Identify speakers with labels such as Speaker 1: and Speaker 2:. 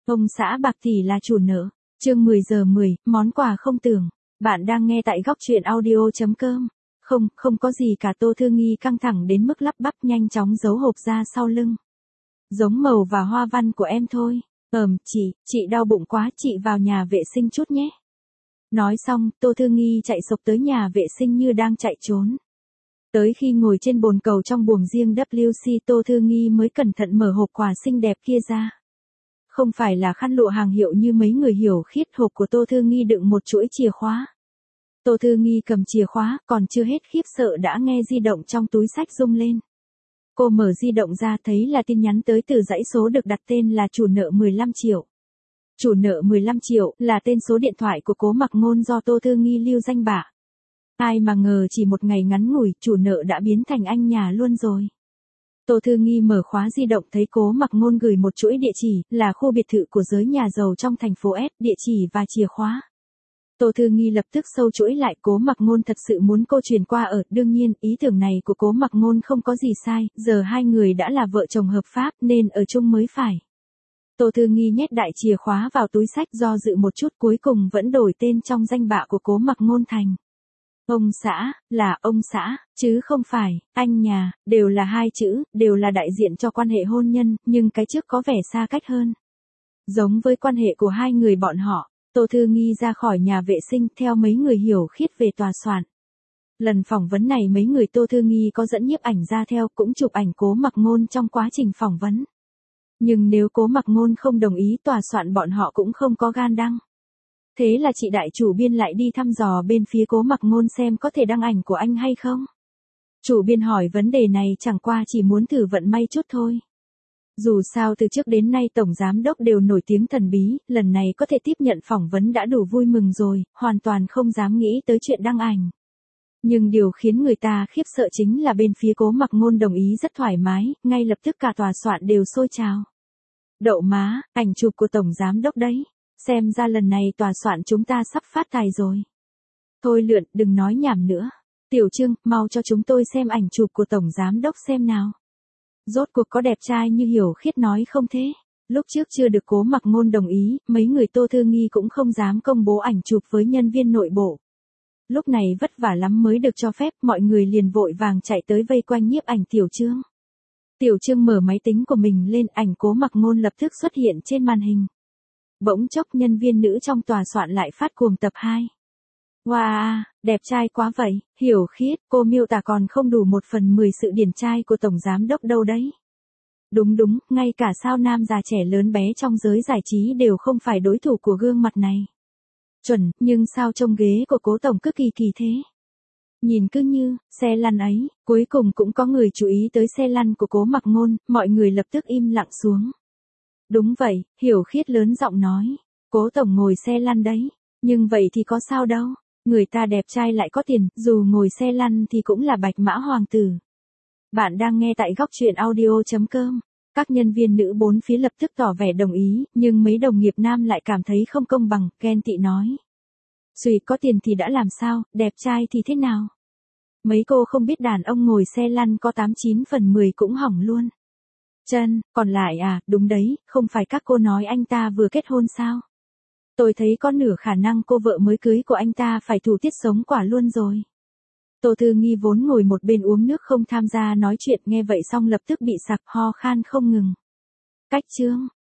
Speaker 1: Ông xã bạc tỷ là chủ nợ. Chương 10 giờ 10, món quà không tưởng. Bạn đang nghe tại góc truyện audio.com. Không có gì cả. Tô Thư Nghi căng thẳng đến mức lắp bắp nhanh chóng giấu hộp ra sau lưng. Giống màu và hoa văn của em thôi. Chị đau bụng quá, chị vào nhà vệ sinh chút nhé. Nói xong, Tô Thư Nghi chạy sộc tới nhà vệ sinh như đang chạy trốn. Tới khi ngồi trên bồn cầu trong buồng riêng WC, Tô Thư Nghi mới cẩn thận mở hộp quà xinh đẹp kia ra. Không phải là khăn lụa hàng hiệu như mấy người hiểu khiết, hộp của Tô Thư Nghi đựng một chuỗi chìa khóa. Tô Thư Nghi cầm chìa khóa, còn chưa hết khiếp sợ đã nghe di động trong túi xách rung lên. Cô mở di động ra thấy là tin nhắn tới từ dãy số được đặt tên là chủ nợ 15 triệu. Chủ nợ 15 triệu là tên số điện thoại của Cố Mặc Ngôn do Tô Thư Nghi lưu danh bạ. Ai mà ngờ chỉ một ngày ngắn ngủi, chủ nợ đã biến thành anh nhà luôn rồi. Tô Thư Nghi mở khóa di động thấy Cố Mặc Ngôn gửi một chuỗi địa chỉ, là khu biệt thự của giới nhà giàu trong thành phố S, địa chỉ và chìa khóa. Tô Thư Nghi lập tức sâu chuỗi lại, Cố Mặc Ngôn thật sự muốn cô chuyển qua ở, đương nhiên, ý tưởng này của Cố Mặc Ngôn không có gì sai, giờ hai người đã là vợ chồng hợp pháp nên ở chung mới phải. Tô Thư Nghi nhét đại chìa khóa vào túi xách, do dự một chút cuối cùng vẫn đổi tên trong danh bạ của Cố Mặc Ngôn thành ông xã, là ông xã, chứ không phải anh nhà, đều là hai chữ, đều là đại diện cho quan hệ hôn nhân, nhưng cái trước có vẻ xa cách hơn. Giống với quan hệ của hai người bọn họ. Tô Thư Nghi ra khỏi nhà vệ sinh theo mấy người hiểu khiết về tòa soạn. Lần phỏng vấn này mấy người Tô Thư Nghi có dẫn nhiếp ảnh ra theo, cũng chụp ảnh Cố Mặc Ngôn trong quá trình phỏng vấn. Nhưng nếu Cố Mặc Ngôn không đồng ý, tòa soạn bọn họ cũng không có gan đăng. Thế là chị đại chủ biên lại đi thăm dò bên phía Cố Mặc Ngôn xem có thể đăng ảnh của anh hay không. Chủ biên hỏi vấn đề này chẳng qua chỉ muốn thử vận may chút thôi. Dù sao từ trước đến nay tổng giám đốc đều nổi tiếng thần bí, lần này có thể tiếp nhận phỏng vấn đã đủ vui mừng rồi, hoàn toàn không dám nghĩ tới chuyện đăng ảnh. Nhưng điều khiến người ta khiếp sợ chính là bên phía Cố Mặc Ngôn đồng ý rất thoải mái, ngay lập tức cả tòa soạn đều sôi trào. Đậu má, ảnh chụp của tổng giám đốc đấy. Xem ra lần này tòa soạn chúng ta sắp phát tài rồi. Thôi lượn, đừng nói nhảm nữa. Tiểu Trương, mau cho chúng tôi xem ảnh chụp của tổng giám đốc xem nào. Rốt cuộc có đẹp trai như hiểu khiết nói không thế? Lúc trước chưa được Cố Mặc Ngôn đồng ý, mấy người Tô Thư Nghi cũng không dám công bố ảnh chụp với nhân viên nội bộ. Lúc này vất vả lắm mới được cho phép, mọi người liền vội vàng chạy tới vây quanh nhiếp ảnh Tiểu Trương. Tiểu Trương mở máy tính của mình lên, ảnh Cố Mặc Ngôn lập tức xuất hiện trên màn hình. Bỗng chốc nhân viên nữ trong tòa soạn lại phát cuồng tập 2. Wow, đẹp trai quá vậy, hiểu khiết, cô miêu tả còn không đủ 1/10 sự điển trai của tổng giám đốc đâu đấy. Đúng, ngay cả sao nam già trẻ lớn bé trong giới giải trí đều không phải đối thủ của gương mặt này. Chuẩn, nhưng sao trông ghế của Cố tổng cứ kỳ thế? Nhìn cứ như, xe lăn ấy, cuối cùng cũng có người chú ý tới xe lăn của Cố Mặc Ngôn, mọi người lập tức im lặng xuống. Đúng vậy, hiểu khiết lớn giọng nói. Cố tổng ngồi xe lăn đấy. Nhưng vậy thì có sao đâu. Người ta đẹp trai lại có tiền, dù ngồi xe lăn thì cũng là bạch mã hoàng tử. Bạn đang nghe tại góc truyện audio.com. Các nhân viên nữ bốn phía lập tức tỏ vẻ đồng ý, nhưng mấy đồng nghiệp nam lại cảm thấy không công bằng, ghen tị nói. Xùi, có tiền thì đã làm sao, đẹp trai thì thế nào? Mấy cô không biết đàn ông ngồi xe lăn có 89/10 cũng hỏng luôn. Chân, còn lại à, đúng đấy, không phải các cô nói anh ta vừa kết hôn sao? Tôi thấy có nửa khả năng cô vợ mới cưới của anh ta phải thủ tiết sống quả luôn rồi. Tô Thư Nghi vốn ngồi một bên uống nước không tham gia nói chuyện, nghe vậy xong lập tức bị sặc ho khan không ngừng. Cách chương,